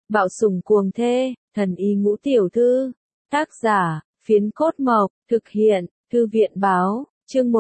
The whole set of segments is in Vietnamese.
Bạo sủng cuồng thê, thần y ngũ tiểu thư. Tác giả, Phiến Cốt Mộc, thực hiện, Thư viện báo, chương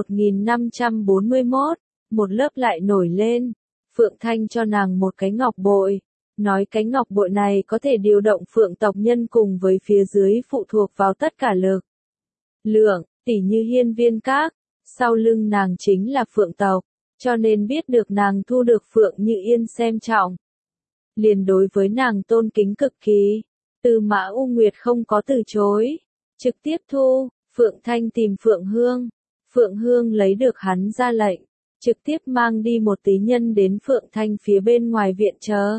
1541, một lớp lại nổi lên. Phượng Thanh cho nàng một cái ngọc bội, nói cái ngọc bội này có thể điều động Phượng tộc nhân cùng với phía dưới phụ thuộc vào tất cả lực lượng, tỉ như Hiên Viên Các, sau lưng nàng chính là Phượng tộc, cho nên biết được nàng thu được Phượng Như Yên xem trọng. Liền đối với nàng tôn kính cực kỳ, Tư Mã U Nguyệt không có từ chối, trực tiếp thu. Phượng Thanh tìm Phượng Hương, Phượng Hương lấy được hắn ra lệnh, trực tiếp mang đi một tí nhân đến Phượng Thanh phía bên ngoài viện chờ.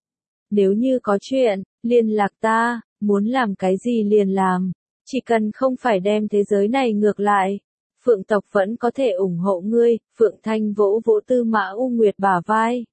Nếu như có chuyện, liên lạc ta, muốn làm cái gì liền làm, chỉ cần không phải đem thế giới này ngược lại, Phượng tộc vẫn có thể ủng hộ ngươi. Phượng Thanh vỗ vỗ Tư Mã U Nguyệt bả vai.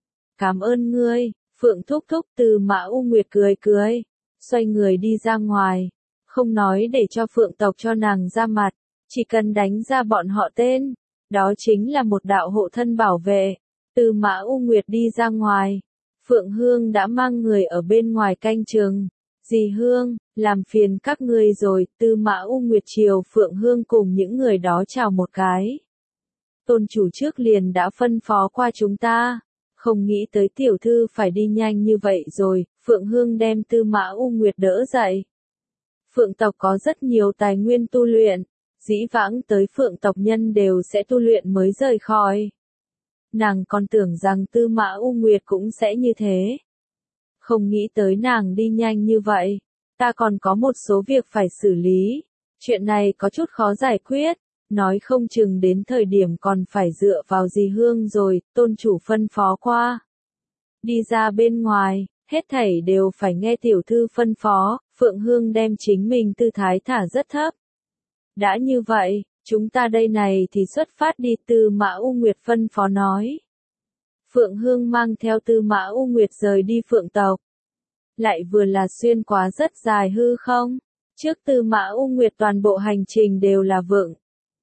Cảm ơn ngươi, Phượng thúc thúc. Tư Mã U Nguyệt cười cười, xoay người đi ra ngoài, không nói để cho Phượng tộc cho nàng ra mặt, chỉ cần đánh ra bọn họ tên, đó chính là một đạo hộ thân bảo vệ. Tư Mã U Nguyệt đi ra ngoài, Phượng Hương đã mang người ở bên ngoài canh chừng. Dì Hương, làm phiền các ngươi rồi. Tư Mã U Nguyệt chiều Phượng Hương cùng những người đó chào một cái. Tôn chủ trước liền đã phân phó qua chúng ta, không nghĩ tới tiểu thư phải đi nhanh như vậy rồi. Phượng Hương đem Tư Mã U Nguyệt đỡ dậy. Phượng tộc có rất nhiều tài nguyên tu luyện, dĩ vãng tới Phượng tộc nhân đều sẽ tu luyện mới rời khỏi. Nàng còn tưởng rằng Tư Mã U Nguyệt cũng sẽ như thế. Không nghĩ tới nàng đi nhanh như vậy, ta còn có một số việc phải xử lý, chuyện này có chút khó giải quyết, nói không chừng đến thời điểm còn phải dựa vào dì Hương rồi. Tôn chủ phân phó qua. Đi ra bên ngoài, hết thảy đều phải nghe tiểu thư phân phó. Phượng Hương đem chính mình tư thái thả rất thấp. Đã như vậy, chúng ta đây này thì xuất phát đi. Tư Mã U Nguyệt phân phó nói. Phượng Hương mang theo Tư Mã U Nguyệt rời đi Phượng tộc. Lại vừa là xuyên qua rất dài hư không? Trước Tư Mã U Nguyệt toàn bộ hành trình đều là vượng.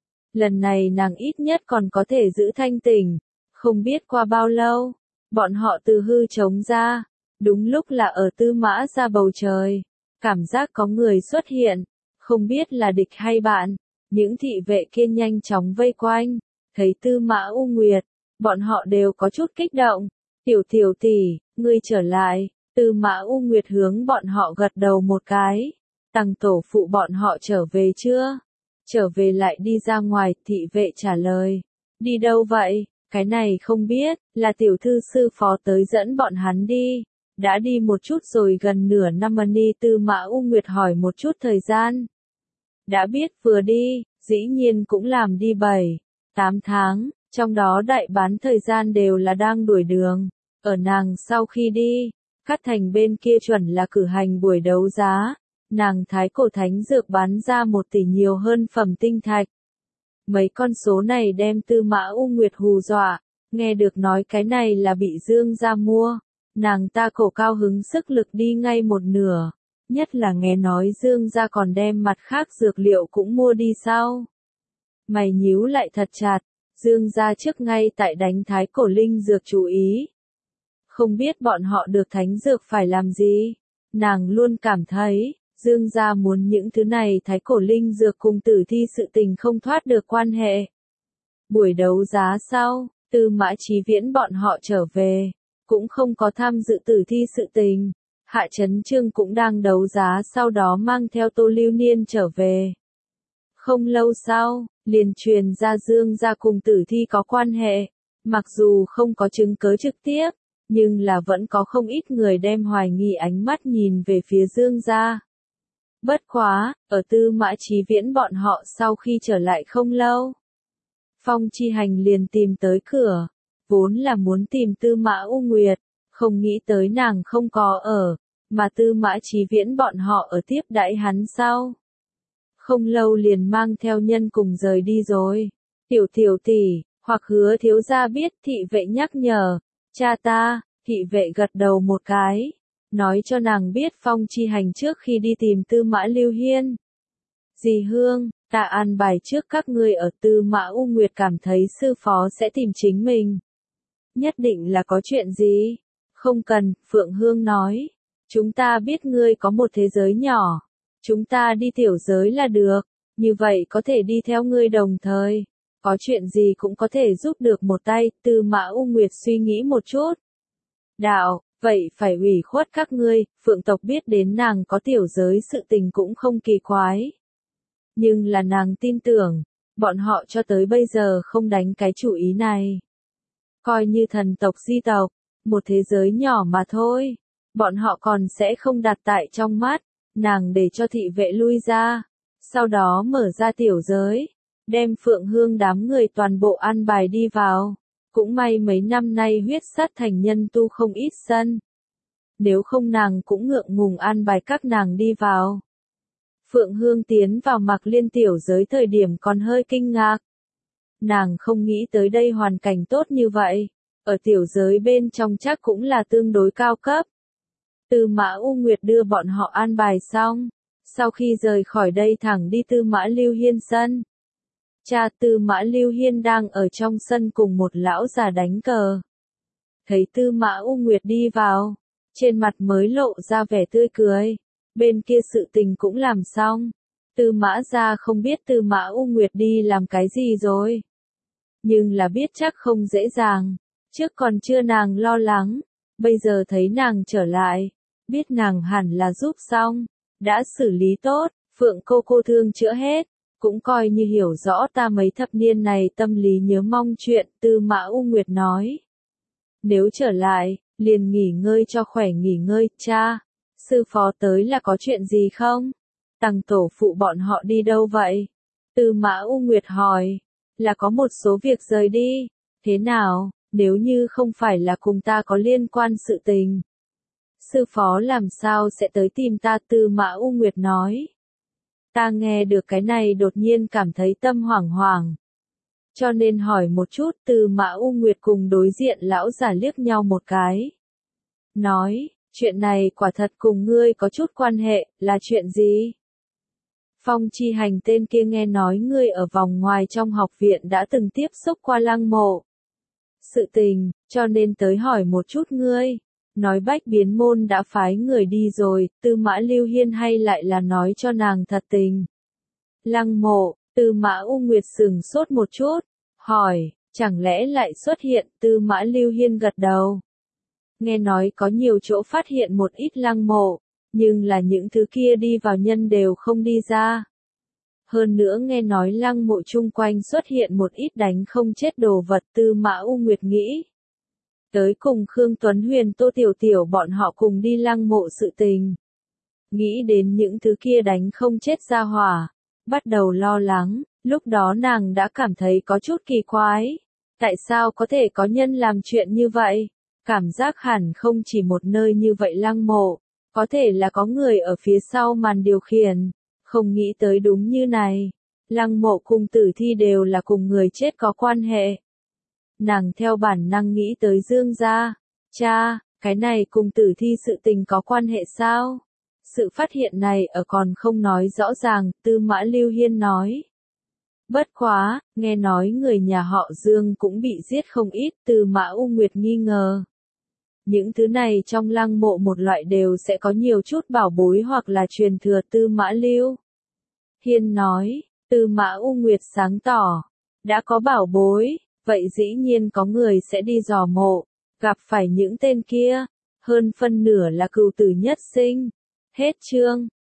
Lần này nàng ít nhất còn có thể giữ thanh tỉnh. Không biết qua bao lâu, bọn họ từ hư trống ra. Đúng lúc là ở Tư Mã ra bầu trời. Cảm giác có người xuất hiện. Không biết là địch hay bạn. Những thị vệ kia nhanh chóng vây quanh. Thấy Tư Mã U Nguyệt, bọn họ đều có chút kích động. Tiểu tỷ, ngươi trở lại. Tư Mã U Nguyệt hướng bọn họ gật đầu một cái. Tăng tổ phụ bọn họ trở về chưa? Trở về lại đi ra ngoài. Thị vệ trả lời. Đi đâu vậy? Cái này không biết, là tiểu thư sư phó tới dẫn bọn hắn đi. Đã đi một chút rồi, gần nửa năm ni. Tư Mã U Nguyệt hỏi một chút thời gian. Đã biết vừa đi, dĩ nhiên cũng làm đi 7-8 tháng, trong đó đại bán thời gian đều là đang đuổi đường. Ở nàng sau khi đi, Cát Thành bên kia chuẩn là cử hành buổi đấu giá, nàng thái cổ thánh dược bán ra 1 tỷ nhiều hơn phẩm tinh thạch. Mấy con số này đem Tư Mã U Nguyệt hù dọa, nghe được nói cái này là bị Dương gia mua, nàng ta cổ cao hứng sức lực đi ngay một nửa, nhất là nghe nói Dương gia còn đem mặt khác dược liệu cũng mua đi sao. Mày nhíu lại thật chặt, Dương gia trước ngay tại đánh thái cổ linh dược chú ý. Không biết bọn họ được thánh dược phải làm gì, nàng luôn cảm thấy, Dương gia muốn những thứ này thái cổ linh dược cùng tử thi sự tình không thoát được quan hệ. Buổi đấu giá sau, Tư Mã Chí Viễn bọn họ trở về, cũng không có tham dự tử thi sự tình. Hạ Chấn Trương cũng đang đấu giá, sau đó mang theo Tô Lưu Niên trở về. Không lâu sau, liền truyền ra Dương gia cùng tử thi có quan hệ, mặc dù không có chứng cứ trực tiếp, nhưng là vẫn có không ít người đem hoài nghi ánh mắt nhìn về phía Dương gia. Bất quá, ở Tư Mã Chí Viễn bọn họ sau khi trở lại không lâu, Phong Chi Hành liền tìm tới cửa, vốn là muốn tìm Tư Mã U Nguyệt, không nghĩ tới nàng không có ở, mà Tư Mã Chí Viễn bọn họ ở tiếp đãi hắn sau. Không lâu liền mang theo nhân cùng rời đi rồi. Tiểu tỷ, hoặc Hứa thiếu gia biết. Thị vệ nhắc nhở. Cha ta. Thị vệ gật đầu một cái, nói cho nàng biết Phong Chi Hành trước khi đi tìm Tư Mã Lưu Hiên. Dì Hương, ta an bài trước các ngươi ở. Tư Mã U Nguyệt cảm thấy sư phó sẽ tìm chính mình. Nhất định là có chuyện gì? Không cần, Phượng Hương nói. Chúng ta biết ngươi có một thế giới nhỏ. Chúng ta đi tiểu giới là được. Như vậy có thể đi theo ngươi đồng thời. Có chuyện gì cũng có thể giúp được một tay. Tư Mã U Nguyệt suy nghĩ một chút. Đạo, vậy phải ủy khuất các ngươi. Phượng tộc biết đến nàng có tiểu giới sự tình cũng không kỳ quái. Nhưng là nàng tin tưởng, bọn họ cho tới bây giờ không đánh cái chủ ý này. Coi như thần tộc di tộc, một thế giới nhỏ mà thôi. Bọn họ còn sẽ không đặt tại trong mắt, nàng để cho thị vệ lui ra. Sau đó mở ra tiểu giới, đem Phượng Hương đám người toàn bộ an bài đi vào. Cũng may mấy năm nay huyết sát thành nhân tu không ít sân. Nếu không nàng cũng ngượng ngùng an bài các nàng đi vào. Phượng Hương tiến vào Mạc Liên tiểu giới thời điểm còn hơi kinh ngạc. Nàng không nghĩ tới đây hoàn cảnh tốt như vậy. Ở tiểu giới bên trong chắc cũng là tương đối cao cấp. Tư Mã U Nguyệt đưa bọn họ an bài xong. Sau khi rời khỏi đây thẳng đi Tư Mã Lưu Hiên sân. Cha Tư Mã Lưu Hiên đang ở trong sân cùng một lão già đánh cờ. Thấy Tư Mã U Nguyệt đi vào, trên mặt mới lộ ra vẻ tươi cười. Bên kia sự tình cũng làm xong. Tư Mã gia không biết Tư Mã U Nguyệt đi làm cái gì rồi. Nhưng là biết chắc không dễ dàng. Trước còn chưa nàng lo lắng. Bây giờ thấy nàng trở lại. Biết nàng hẳn là giúp xong. Đã xử lý tốt. Phượng cô thương chữa hết. Cũng coi như hiểu rõ ta mấy thập niên này tâm lý nhớ mong chuyện. Tư Mã U Nguyệt nói. Nếu trở lại, liền nghỉ ngơi cho khỏe nghỉ ngơi, cha. Sư phó tới là có chuyện gì không? Tằng tổ phụ bọn họ đi đâu vậy? Tư Mã U Nguyệt hỏi. Là có một số việc rời đi. Thế nào, nếu như không phải là cùng ta có liên quan sự tình? Sư phó làm sao sẽ tới tìm ta? Tư Mã U Nguyệt nói. Ta nghe được cái này đột nhiên cảm thấy tâm hoảng hoảng. Cho nên hỏi một chút. Tư Mã U Nguyệt cùng đối diện lão giả liếc nhau một cái. Nói, chuyện này quả thật cùng ngươi có chút quan hệ, là chuyện gì? Phong Chi Hành tên kia nghe nói ngươi ở vòng ngoài trong học viện đã từng tiếp xúc qua Lăng Mộ. Sự tình, cho nên tới hỏi một chút ngươi. Nói Bách Biến Môn đã phái người đi rồi, Tư Mã Lưu Hiên hay lại là nói cho nàng thật tình. Lăng Mộ, Tư Mã U Nguyệt sửng sốt một chút, hỏi, chẳng lẽ lại xuất hiện? Tư Mã Lưu Hiên gật đầu. Nghe nói có nhiều chỗ phát hiện một ít lăng mộ, nhưng là những thứ kia đi vào nhân đều không đi ra. Hơn nữa nghe nói lăng mộ chung quanh xuất hiện một ít đánh không chết đồ vật. Tư Mã U Nguyệt nghĩ. Tới cùng Khương Tuấn Huyền Tô Tiểu Tiểu bọn họ cùng đi lăng mộ sự tình. Nghĩ đến những thứ kia đánh không chết ra hỏa. Bắt đầu lo lắng, lúc đó nàng đã cảm thấy có chút kỳ quái. Tại sao có thể có nhân làm chuyện như vậy? Cảm giác hẳn không chỉ một nơi như vậy lăng mộ. Có thể là có người ở phía sau màn điều khiển. Không nghĩ tới đúng như này. Lăng mộ cùng tử thi đều là cùng người chết có quan hệ. Nàng theo bản năng nghĩ tới Dương gia. Cha, cái này cùng tử thi sự tình có quan hệ sao? Sự phát hiện này ở còn không nói rõ ràng. Tư Mã Lưu Hiên nói. Bất quá, nghe nói người nhà họ Dương cũng bị giết không ít. Tư Mã U Nguyệt nghi ngờ. Những thứ này trong lăng mộ một loại đều sẽ có nhiều chút bảo bối hoặc là truyền thừa. Tư Mã Lưu Hiên nói. Tư Mã U Nguyệt sáng tỏ. Đã có bảo bối, vậy dĩ nhiên có người sẽ đi dò mộ. Gặp phải những tên kia. Hơn phân nửa là cừu tử nhất sinh. Hết chương.